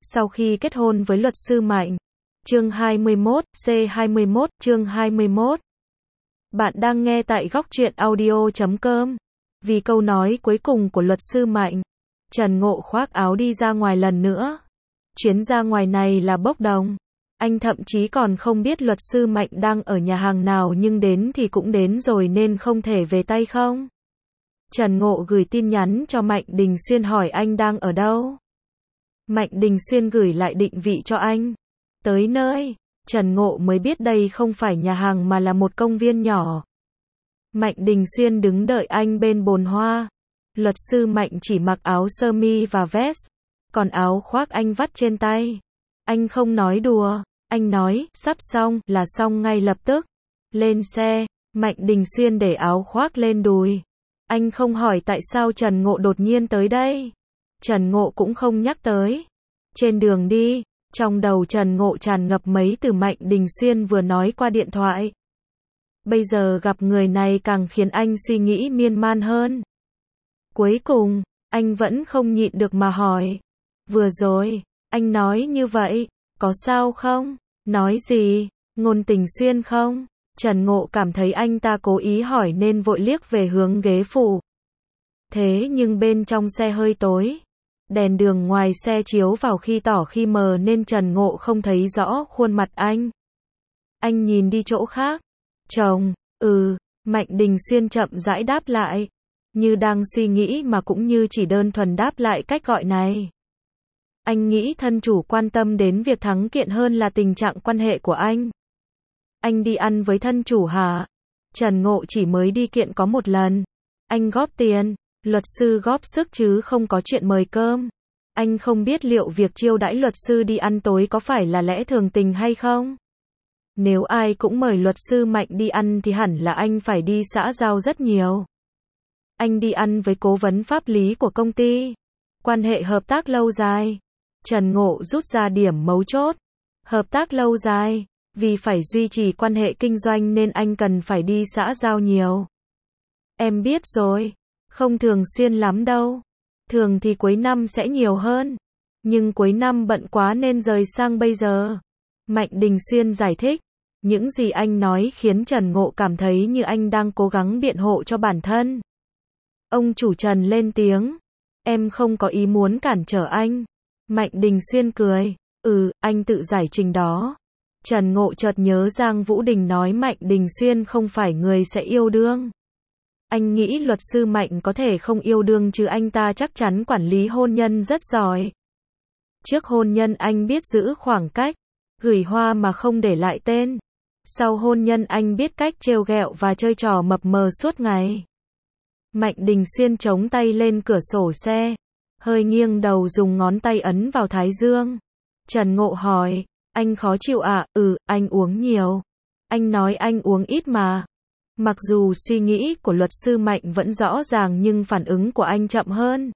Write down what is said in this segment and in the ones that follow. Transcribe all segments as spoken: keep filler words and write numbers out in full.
Sau khi kết hôn với luật sư Mạnh. Chương hai mươi mốt, C hai mươi mốt, chương hai mươi mốt. Bạn đang nghe tại góc truyện audio chấm com. Vì câu nói cuối cùng của luật sư Mạnh, Trần Ngộ khoác áo đi ra ngoài lần nữa. Chuyến ra ngoài này là bốc đồng. Anh thậm chí còn không biết luật sư Mạnh đang ở nhà hàng nào, nhưng đến thì cũng đến rồi nên không thể về tay không. Trần Ngộ gửi tin nhắn cho Mạnh Đình Xuyên hỏi anh đang ở đâu. Mạnh Đình Xuyên gửi lại định vị cho anh. Tới nơi, Trần Ngộ mới biết đây không phải nhà hàng mà là một công viên nhỏ. Mạnh Đình Xuyên đứng đợi anh bên bồn hoa. Luật sư Mạnh chỉ mặc áo sơ mi và vest, còn áo khoác anh vắt trên tay. Anh không nói đùa, anh nói, sắp xong, là xong ngay lập tức. Lên xe, Mạnh Đình Xuyên để áo khoác lên đùi. Anh không hỏi tại sao Trần Ngộ đột nhiên tới đây. Trần Ngộ cũng không nhắc tới. Trên đường đi, trong đầu Trần Ngộ tràn ngập mấy từ Mạnh Đình Xuyên vừa nói qua điện thoại. Bây giờ gặp người này càng khiến anh suy nghĩ miên man hơn. Cuối cùng, anh vẫn không nhịn được mà hỏi. Vừa rồi, anh nói như vậy, có sao không? Nói gì? Ngôn Tình Xuyên không? Trần Ngộ cảm thấy anh ta cố ý hỏi nên vội liếc về hướng ghế phụ. Thế nhưng bên trong xe hơi tối. Đèn đường ngoài xe chiếu vào khi tỏ khi mờ nên Trần Ngộ không thấy rõ khuôn mặt anh. Anh nhìn đi chỗ khác. Chồng, ừ, Mạnh Đình Xuyên chậm rãi đáp lại. Như đang suy nghĩ mà cũng như chỉ đơn thuần đáp lại cách gọi này. Anh nghĩ thân chủ quan tâm đến việc thắng kiện hơn là tình trạng quan hệ của anh. Anh đi ăn với thân chủ hả? Trần Ngộ chỉ mới đi kiện có một lần. Anh góp tiền, luật sư góp sức chứ không có chuyện mời cơm. Anh không biết liệu việc chiêu đãi luật sư đi ăn tối có phải là lẽ thường tình hay không? Nếu ai cũng mời luật sư Mạnh đi ăn thì hẳn là anh phải đi xã giao rất nhiều. Anh đi ăn với cố vấn pháp lý của công ty. Quan hệ hợp tác lâu dài. Trần Ngộ rút ra điểm mấu chốt. Hợp tác lâu dài. Vì phải duy trì quan hệ kinh doanh nên anh cần phải đi xã giao nhiều. Em biết rồi. Không thường xuyên lắm đâu. Thường thì cuối năm sẽ nhiều hơn. Nhưng cuối năm bận quá nên rời sang bây giờ. Mạnh Đình Xuyên giải thích. Những gì anh nói khiến Trần Ngộ cảm thấy như anh đang cố gắng biện hộ cho bản thân. Ông chủ Trần lên tiếng. Em không có ý muốn cản trở anh. Mạnh Đình Xuyên cười. Ừ, anh tự giải trình đó. Trần Ngộ chợt nhớ Giang Vũ Đình nói Mạnh Đình Xuyên không phải người sẽ yêu đương. Anh nghĩ luật sư Mạnh có thể không yêu đương chứ anh ta chắc chắn quản lý hôn nhân rất giỏi. Trước hôn nhân anh biết giữ khoảng cách, gửi hoa mà không để lại tên. Sau hôn nhân anh biết cách trêu ghẹo và chơi trò mập mờ suốt ngày. Mạnh Đình Xuyên chống tay lên cửa sổ xe, hơi nghiêng đầu dùng ngón tay ấn vào thái dương. Trần Ngộ hỏi, anh khó chịu à? Ừ, anh uống nhiều. Anh nói anh uống ít mà. Mặc dù suy nghĩ của luật sư Mạnh vẫn rõ ràng nhưng phản ứng của anh chậm hơn.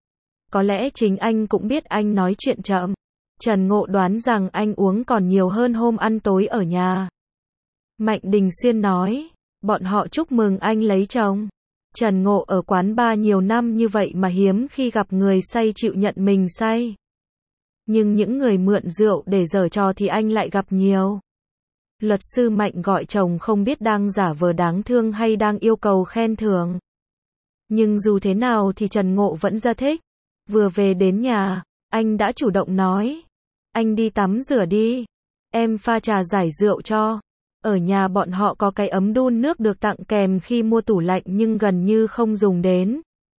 Có lẽ chính anh cũng biết anh nói chuyện chậm. Trần Ngộ đoán rằng anh uống còn nhiều hơn hôm ăn tối ở nhà. Mạnh Đình Xuyên nói, bọn họ chúc mừng anh lấy chồng. Trần Ngộ ở quán bar nhiều năm như vậy mà hiếm khi gặp người say chịu nhận mình say. Nhưng những người mượn rượu để giở trò thì anh lại gặp nhiều. Luật sư Mạnh gọi chồng không biết đang giả vờ đáng thương hay đang yêu cầu khen thưởng. Nhưng dù thế nào thì Trần Ngộ vẫn rất thích. Vừa về đến nhà, anh đã chủ động nói. Anh đi tắm rửa đi. Em pha trà giải rượu cho. Ở nhà bọn họ có cái ấm đun nước được tặng kèm khi mua tủ lạnh nhưng gần như không dùng đến.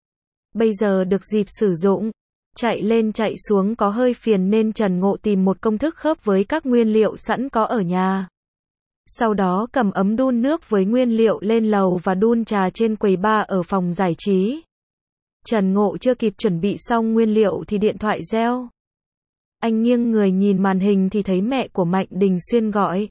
Bây giờ được dịp sử dụng. Chạy lên chạy xuống có hơi phiền nên Trần Ngộ tìm một công thức khớp với các nguyên liệu sẵn có ở nhà. Sau đó cầm ấm đun nước với nguyên liệu lên lầu và đun trà trên quầy bar ở phòng giải trí. Trần Ngộ chưa kịp chuẩn bị xong nguyên liệu thì điện thoại reo. Anh nghiêng người nhìn màn hình thì thấy mẹ của Mạnh Đình Xuyên gọi.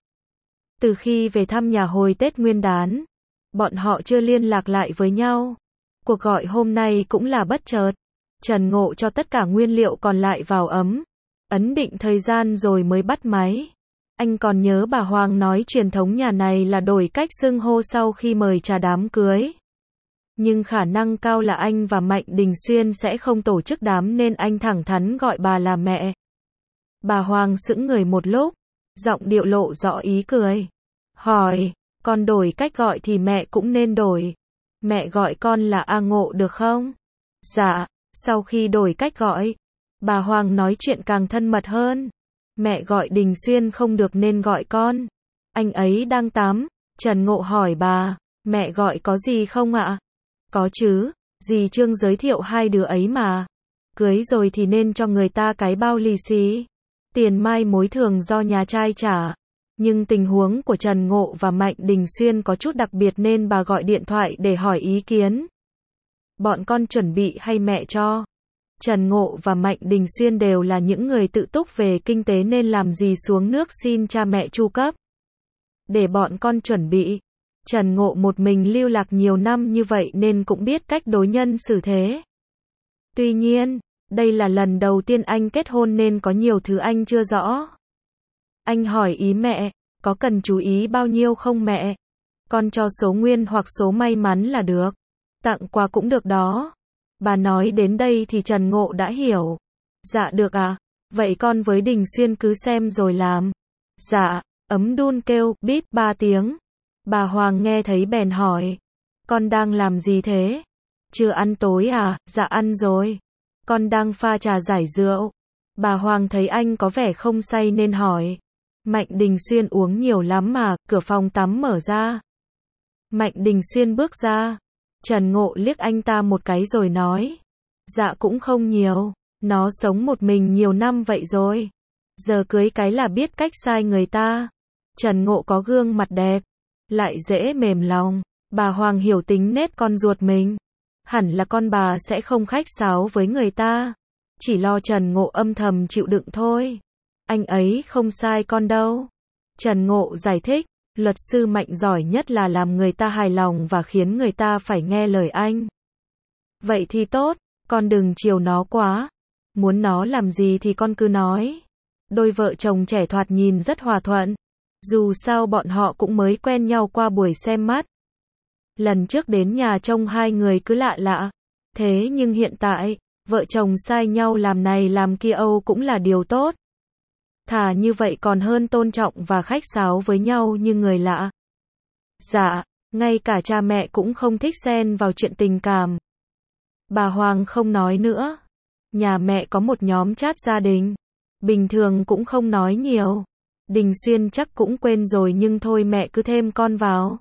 Từ khi về thăm nhà hồi Tết Nguyên đán, bọn họ chưa liên lạc lại với nhau. Cuộc gọi hôm nay cũng là bất chợt. Trần Ngộ cho tất cả nguyên liệu còn lại vào ấm, ấn định thời gian rồi mới bắt máy. Anh còn nhớ bà Hoàng nói truyền thống nhà này là đổi cách xưng hô sau khi mời trà đám cưới. Nhưng khả năng cao là anh và Mạnh Đình Xuyên sẽ không tổ chức đám nên anh thẳng thắn gọi bà là mẹ. Bà Hoàng sững người một lúc, giọng điệu lộ rõ ý cười. Hỏi, con đổi cách gọi thì mẹ cũng nên đổi. Mẹ gọi con là A Ngộ được không? Dạ, sau khi đổi cách gọi, bà Hoàng nói chuyện càng thân mật hơn. Mẹ gọi Đình Xuyên không được nên gọi con. Anh ấy đang tắm. Trần Ngộ hỏi bà, mẹ gọi có gì không ạ? Có chứ, dì Trương giới thiệu hai đứa ấy mà. Cưới rồi thì nên cho người ta cái bao lì xì. Tiền mai mối thường do nhà trai trả. Nhưng tình huống của Trần Ngộ và Mạnh Đình Xuyên có chút đặc biệt nên bà gọi điện thoại để hỏi ý kiến. Bọn con chuẩn bị hay mẹ cho? Trần Ngộ và Mạnh Đình Xuyên đều là những người tự túc về kinh tế nên làm gì xuống nước xin cha mẹ chu cấp. Để bọn con chuẩn bị. Trần Ngộ một mình lưu lạc nhiều năm như vậy nên cũng biết cách đối nhân xử thế. Tuy nhiên, đây là lần đầu tiên anh kết hôn nên có nhiều thứ anh chưa rõ. Anh hỏi ý mẹ, có cần chú ý bao nhiêu không mẹ? Con cho số nguyên hoặc số may mắn là được. Tặng quà cũng được đó. Bà nói đến đây thì Trần Ngộ đã hiểu. Dạ được à, vậy con với Đình Xuyên cứ xem rồi làm. Dạ, ấm đun kêu, bíp ba tiếng. Bà Hoàng nghe thấy bèn hỏi. Con đang làm gì thế? Chưa ăn tối à? Dạ ăn rồi. Con đang pha trà giải rượu. Bà Hoàng thấy anh có vẻ không say nên hỏi. Mạnh Đình Xuyên uống nhiều lắm mà, cửa phòng tắm mở ra. Mạnh Đình Xuyên bước ra. Trần Ngộ liếc anh ta một cái rồi nói. Dạ cũng không nhiều, nó sống một mình nhiều năm vậy rồi. Giờ cưới cái là biết cách sai người ta. Trần Ngộ có gương mặt đẹp, lại dễ mềm lòng. Bà Hoàng hiểu tính nết con ruột mình. Hẳn là con bà sẽ không khách sáo với người ta. Chỉ lo Trần Ngộ âm thầm chịu đựng thôi. Anh ấy không sai con đâu. Trần Ngộ giải thích, luật sư Mạnh giỏi nhất là làm người ta hài lòng và khiến người ta phải nghe lời anh. Vậy thì tốt, con đừng chiều nó quá. Muốn nó làm gì thì con cứ nói. Đôi vợ chồng trẻ thoạt nhìn rất hòa thuận. Dù sao bọn họ cũng mới quen nhau qua buổi xem mắt. Lần trước đến nhà trông hai người cứ lạ lạ. Thế nhưng hiện tại, vợ chồng sai nhau làm này làm kia Âu cũng là điều tốt. Thà như vậy còn hơn tôn trọng và khách sáo với nhau như người lạ. Dạ, ngay cả cha mẹ cũng không thích xen vào chuyện tình cảm. Bà Hoàng không nói nữa. Nhà mẹ có một nhóm chat gia đình. Bình thường cũng không nói nhiều. Đình Xuyên chắc cũng quên rồi nhưng thôi mẹ cứ thêm con vào.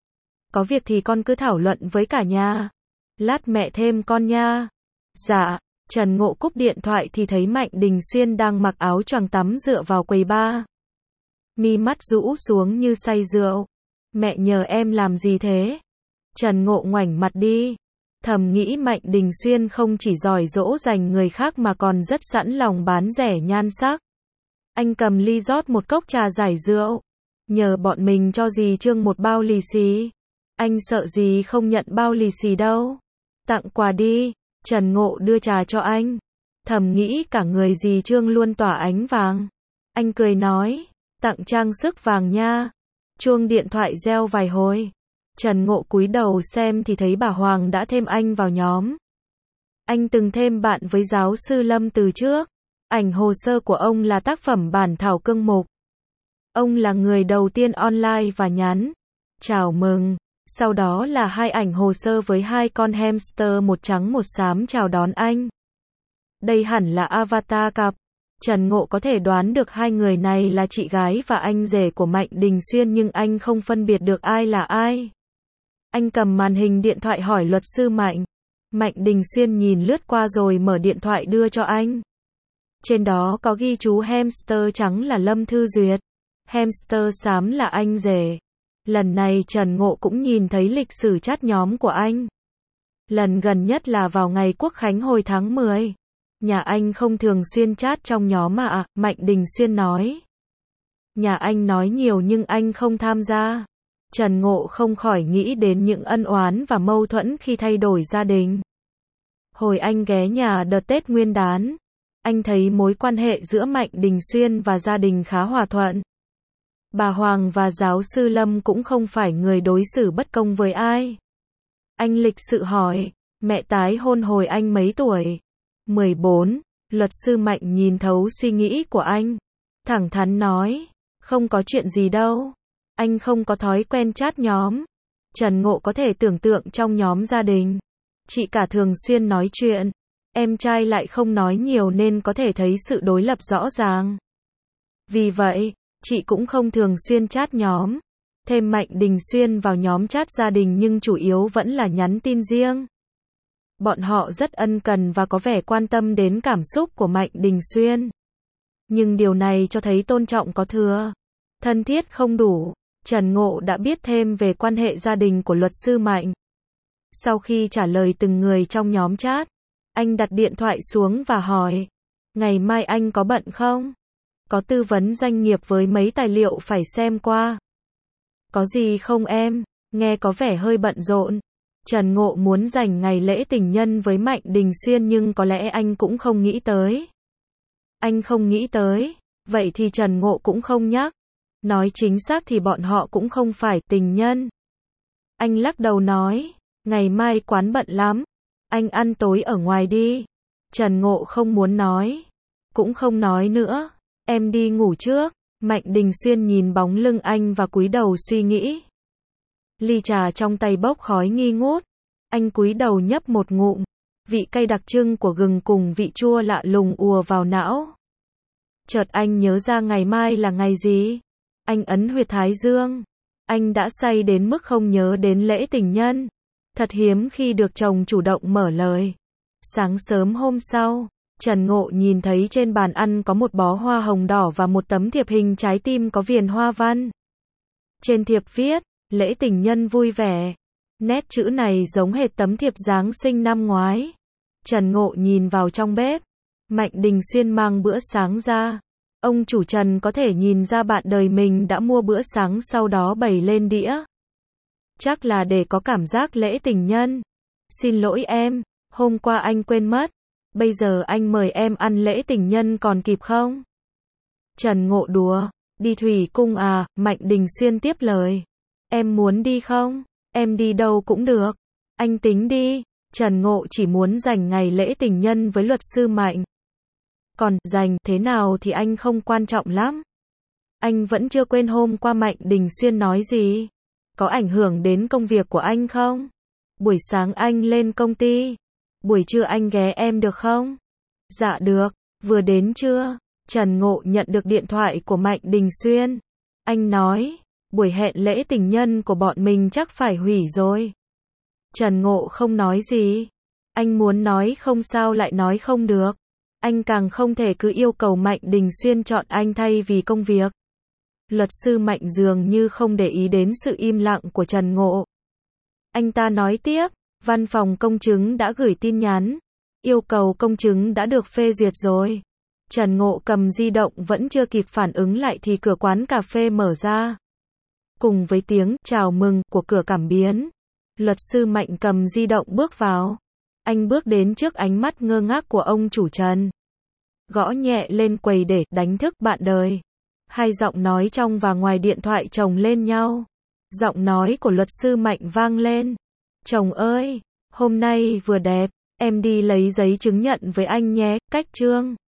Có việc thì con cứ thảo luận với cả nhà. Lát mẹ thêm con nha. Dạ. Trần Ngộ cúp điện thoại thì thấy Mạnh Đình Xuyên đang mặc áo choàng tắm dựa vào quầy bar. Mi mắt rũ xuống như say rượu. Mẹ nhờ em làm gì thế? Trần Ngộ ngoảnh mặt đi. Thầm nghĩ Mạnh Đình Xuyên không chỉ giỏi dỗ dành người khác mà còn rất sẵn lòng bán rẻ nhan sắc. Anh cầm ly rót một cốc trà giải rượu. Nhờ bọn mình cho dì Trương một bao lì xì. Anh sợ dì không nhận bao lì xì đâu. Tặng quà đi. Trần Ngộ đưa trà cho anh. Thầm nghĩ cả người dì Trương luôn tỏa ánh vàng. Anh cười nói, tặng trang sức vàng nha. Chuông điện thoại reo vài hồi. Trần Ngộ cúi đầu xem thì thấy bà Hoàng đã thêm anh vào nhóm. Anh từng thêm bạn với giáo sư Lâm từ trước. Ảnh hồ sơ của ông là tác phẩm bản thảo cương mục. Ông là người đầu tiên online và nhắn chào mừng. Sau đó là hai ảnh hồ sơ với hai con hamster một trắng một xám chào đón anh. Đây hẳn là avatar cặp. Trần Ngộ có thể đoán được hai người này là chị gái và anh rể của Mạnh Đình Xuyên nhưng anh không phân biệt được ai là ai. Anh cầm màn hình điện thoại hỏi luật sư Mạnh. Mạnh Đình Xuyên nhìn lướt qua rồi mở điện thoại đưa cho anh. Trên đó có ghi chú hamster trắng là Lâm Thư Duyệt. Hamster xám là anh rể. Lần này Trần Ngộ cũng nhìn thấy lịch sử chat nhóm của anh. Lần gần nhất là vào ngày Quốc Khánh hồi tháng mười. Nhà anh không thường xuyên chat trong nhóm mà à, Mạnh Đình Xuyên nói. Nhà anh nói nhiều nhưng anh không tham gia. Trần Ngộ không khỏi nghĩ đến những ân oán và mâu thuẫn khi thay đổi gia đình. Hồi anh ghé nhà đợt Tết Nguyên đán, anh thấy mối quan hệ giữa Mạnh Đình Xuyên và gia đình khá hòa thuận. Bà Hoàng và giáo sư Lâm cũng không phải người đối xử bất công với ai. Anh lịch sự hỏi, mẹ tái hôn hồi anh mấy tuổi? mười bốn. Luật sư Mạnh nhìn thấu suy nghĩ của anh. Thẳng thắn nói, không có chuyện gì đâu. Anh không có thói quen chat nhóm. Trần Ngộ có thể tưởng tượng trong nhóm gia đình. Chị cả thường xuyên nói chuyện. Em trai lại không nói nhiều nên có thể thấy sự đối lập rõ ràng. Vì vậy, chị cũng không thường xuyên chat nhóm. Thêm Mạnh Đình Xuyên vào nhóm chat gia đình nhưng chủ yếu vẫn là nhắn tin riêng. Bọn họ rất ân cần và có vẻ quan tâm đến cảm xúc của Mạnh Đình Xuyên. Nhưng điều này cho thấy tôn trọng có thừa. Thân thiết không đủ. Trần Ngộ đã biết thêm về quan hệ gia đình của luật sư Mạnh. Sau khi trả lời từng người trong nhóm chat, anh đặt điện thoại xuống và hỏi, ngày mai anh có bận không? Có tư vấn doanh nghiệp với mấy tài liệu phải xem qua. Có gì không em? Nghe có vẻ hơi bận rộn. Trần Ngộ muốn dành ngày lễ tình nhân với Mạnh Đình Xuyên nhưng có lẽ anh cũng không nghĩ tới. Anh không nghĩ tới, vậy thì Trần Ngộ cũng không nhắc. Nói chính xác thì bọn họ cũng không phải tình nhân. Anh lắc đầu nói, ngày mai quán bận lắm. Anh ăn tối ở ngoài đi. Trần Ngộ không muốn nói. Cũng không nói nữa. Em đi ngủ trước. Mạnh Đình Xuyên nhìn bóng lưng anh và cúi đầu suy nghĩ. Ly trà trong tay bốc khói nghi ngút. Anh cúi đầu nhấp một ngụm. Vị cay đặc trưng của gừng cùng vị chua lạ lùng ùa vào não. Chợt anh nhớ ra ngày mai là ngày gì. Anh ấn huyệt thái dương. Anh đã say đến mức không nhớ đến lễ tình nhân. Thật hiếm khi được chồng chủ động mở lời. Sáng sớm hôm sau, Trần Ngộ nhìn thấy trên bàn ăn có một bó hoa hồng đỏ và một tấm thiệp hình trái tim có viền hoa văn. Trên thiệp viết, lễ tình nhân vui vẻ. Nét chữ này giống hệt tấm thiệp Giáng sinh năm ngoái. Trần Ngộ nhìn vào trong bếp. Mạnh Đình Xuyên mang bữa sáng ra. Ông chủ Trần có thể nhìn ra bạn đời mình đã mua bữa sáng sau đó bày lên đĩa. Chắc là để có cảm giác lễ tình nhân. Xin lỗi em, hôm qua anh quên mất. Bây giờ anh mời em ăn lễ tình nhân còn kịp không? Trần Ngộ đùa, đi thủy cung à? Mạnh Đình Xuyên tiếp lời. Em muốn đi không? Em đi đâu cũng được. Anh tính đi. Trần Ngộ chỉ muốn dành ngày lễ tình nhân với luật sư Mạnh. Còn dành thế nào thì anh không quan trọng lắm. Anh vẫn chưa quên hôm qua Mạnh Đình Xuyên nói gì. Có ảnh hưởng đến công việc của anh không? Buổi sáng anh lên công ty. Buổi trưa anh ghé em được không? Dạ được. Vừa đến trưa, Trần Ngộ nhận được điện thoại của Mạnh Đình Xuyên. Anh nói, buổi hẹn lễ tình nhân của bọn mình chắc phải hủy rồi. Trần Ngộ không nói gì. Anh muốn nói không sao lại nói không được. Anh càng không thể cứ yêu cầu Mạnh Đình Xuyên chọn anh thay vì công việc. Luật sư Mạnh dường như không để ý đến sự im lặng của Trần Ngộ. Anh ta nói tiếp, văn phòng công chứng đã gửi tin nhắn. Yêu cầu công chứng đã được phê duyệt rồi. Trần Ngộ cầm di động vẫn chưa kịp phản ứng lại thì cửa quán cà phê mở ra. Cùng với tiếng chào mừng của cửa cảm biến, luật sư Mạnh cầm di động bước vào. Anh bước đến trước ánh mắt ngơ ngác của ông chủ Trần. Gõ nhẹ lên quầy để đánh thức bạn đời. Hai giọng nói trong và ngoài điện thoại chồng lên nhau. Giọng nói của luật sư Mạnh vang lên. Chồng ơi, hôm nay vừa đẹp, em đi lấy giấy chứng nhận với anh nhé, cách trương.